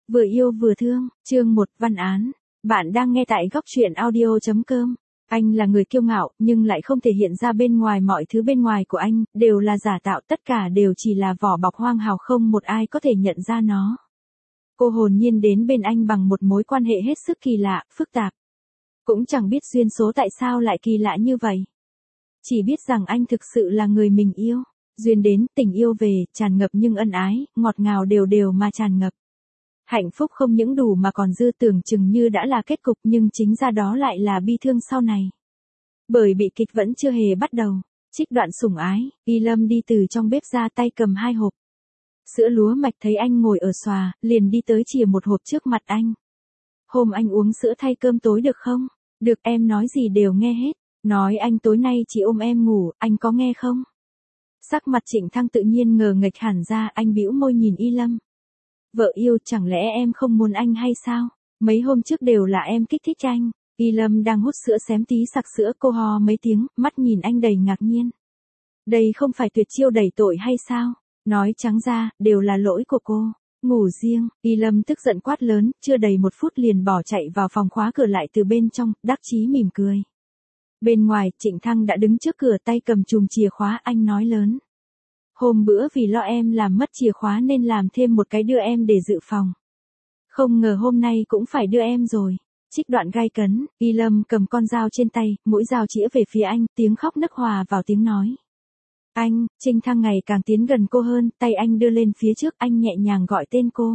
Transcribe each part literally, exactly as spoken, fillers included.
Vừa yêu vừa thương, chương một văn án. Bạn đang nghe tại góc truyện audio chấm com. Anh là người kiêu ngạo, nhưng lại không thể hiện ra bên ngoài. Mọi thứ bên ngoài của anh, đều là giả tạo, tất cả đều chỉ là vỏ bọc hoang hào, không một ai có thể nhận ra nó. Cô hồn nhiên đến bên anh bằng một mối quan hệ hết sức kỳ lạ, phức tạp. Cũng chẳng biết duyên số tại sao lại kỳ lạ như vậy. Chỉ biết rằng anh thực sự là người mình yêu. Duyên đến, tình yêu về, tràn ngập nhưng ân ái, ngọt ngào đều đều mà tràn ngập. Hạnh phúc không những đủ mà còn dư, tưởng chừng như đã là kết cục, nhưng chính ra đó lại là bi thương sau này. Bởi bị kịch vẫn chưa hề bắt đầu. Trích đoạn sủng ái, Y Lâm đi từ trong bếp ra, tay cầm hai hộp sữa lúa mạch, thấy anh ngồi ở xòa, liền đi tới chìa một hộp trước mặt anh. Hôm anh uống sữa thay cơm tối được không? Được, em nói gì đều nghe hết. Nói anh tối nay chỉ ôm em ngủ, anh có nghe không? Sắc mặt Trịnh Thăng tự nhiên ngờ nghệch hẳn ra, anh bĩu môi nhìn Y Lâm. Vợ yêu, chẳng lẽ em không muốn anh hay sao? Mấy hôm trước đều là em kích thích anh. Y Lâm đang hút sữa xém tí sặc sữa, cô ho mấy tiếng, mắt nhìn anh đầy ngạc nhiên. Đây không phải tuyệt chiêu đẩy tội hay sao? Nói trắng ra, đều là lỗi của cô. Ngủ riêng, Y Lâm tức giận quát lớn, chưa đầy một phút liền bỏ chạy vào phòng, khóa cửa lại từ bên trong, đắc chí mỉm cười. Bên ngoài, Trịnh Thăng đã đứng trước cửa, tay cầm chùm chìa khóa, anh nói lớn. Hôm bữa vì lo em làm mất chìa khóa nên làm thêm một cái đưa em để dự phòng. Không ngờ hôm nay cũng phải đưa em rồi. Trích đoạn gay cấn, Y Lâm cầm con dao trên tay, mũi dao chĩa về phía anh, tiếng khóc nức hòa vào tiếng nói. Anh, Trịnh Thăng ngày càng tiến gần cô hơn, tay anh đưa lên phía trước, anh nhẹ nhàng gọi tên cô.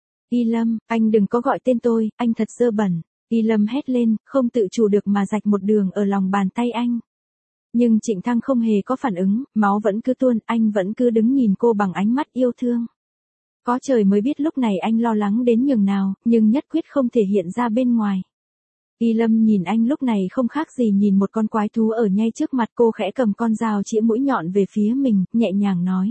Y Lâm, anh đừng có gọi tên tôi, anh thật dơ bẩn. Y Lâm hét lên, không tự chủ được mà rạch một đường ở lòng bàn tay anh. Nhưng Trịnh Thăng không hề có phản ứng, máu vẫn cứ tuôn, anh vẫn cứ đứng nhìn cô bằng ánh mắt yêu thương. Có trời mới biết lúc này anh lo lắng đến nhường nào, nhưng nhất quyết không thể hiện ra bên ngoài. Y Lâm nhìn anh lúc này không khác gì nhìn một con quái thú ở ngay trước mặt, cô khẽ cầm con dao chĩa mũi nhọn về phía mình, nhẹ nhàng nói.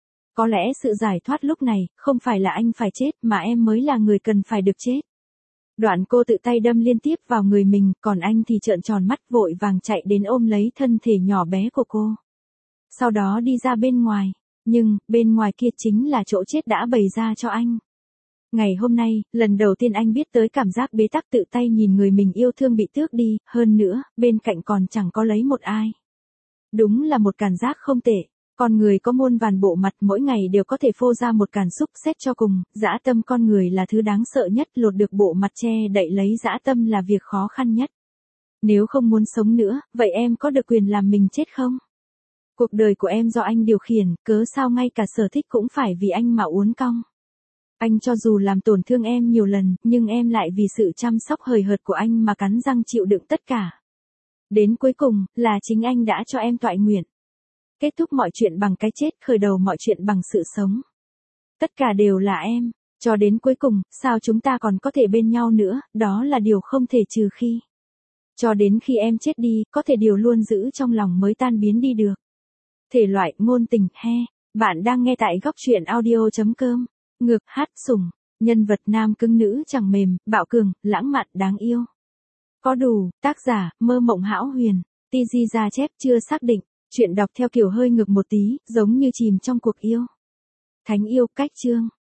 Có lẽ sự giải thoát lúc này, không phải là anh phải chết, mà em mới là người cần phải được chết. Đoạn cô tự tay đâm liên tiếp vào người mình, còn anh thì trợn tròn mắt, vội vàng chạy đến ôm lấy thân thể nhỏ bé của cô. Sau đó đi ra bên ngoài, nhưng, bên ngoài kia chính là chỗ chết đã bày ra cho anh. Ngày hôm nay, lần đầu tiên anh biết tới cảm giác bế tắc, tự tay nhìn người mình yêu thương bị tước đi, hơn nữa, bên cạnh còn chẳng có lấy một ai. Đúng là một cảm giác không tệ. Con người có muôn vàn bộ mặt, mỗi ngày đều có thể phô ra một càn xúc, xét cho cùng, dã tâm con người là thứ đáng sợ nhất, lột được bộ mặt che đậy lấy dã tâm là việc khó khăn nhất. Nếu không muốn sống nữa, vậy em có được quyền làm mình chết không? Cuộc đời của em do anh điều khiển, cớ sao ngay cả sở thích cũng phải vì anh mà uốn cong. Anh cho dù làm tổn thương em nhiều lần, nhưng em lại vì sự chăm sóc hời hợt của anh mà cắn răng chịu đựng tất cả. Đến cuối cùng, là chính anh đã cho em toại nguyện. Kết thúc mọi chuyện bằng cái chết, khởi đầu mọi chuyện bằng sự sống. Tất cả đều là em, cho đến cuối cùng, sao chúng ta còn có thể bên nhau nữa, đó là điều không thể trừ khi. Cho đến khi em chết đi, có thể điều luôn giữ trong lòng mới tan biến đi được. Thể loại, ngôn tình, he. Bạn đang nghe tại góc truyện audio chấm com. Ngược, hát, sủng. Nhân vật nam cứng nữ chẳng mềm, bạo cường, lãng mạn, đáng yêu. Có đủ, tác giả, Mơ Mộng Hão Huyền. tê giê ra chép chưa xác định. Chuyện đọc theo kiểu hơi ngược một tí, giống như chìm trong cuộc yêu. Thánh yêu, cách chương.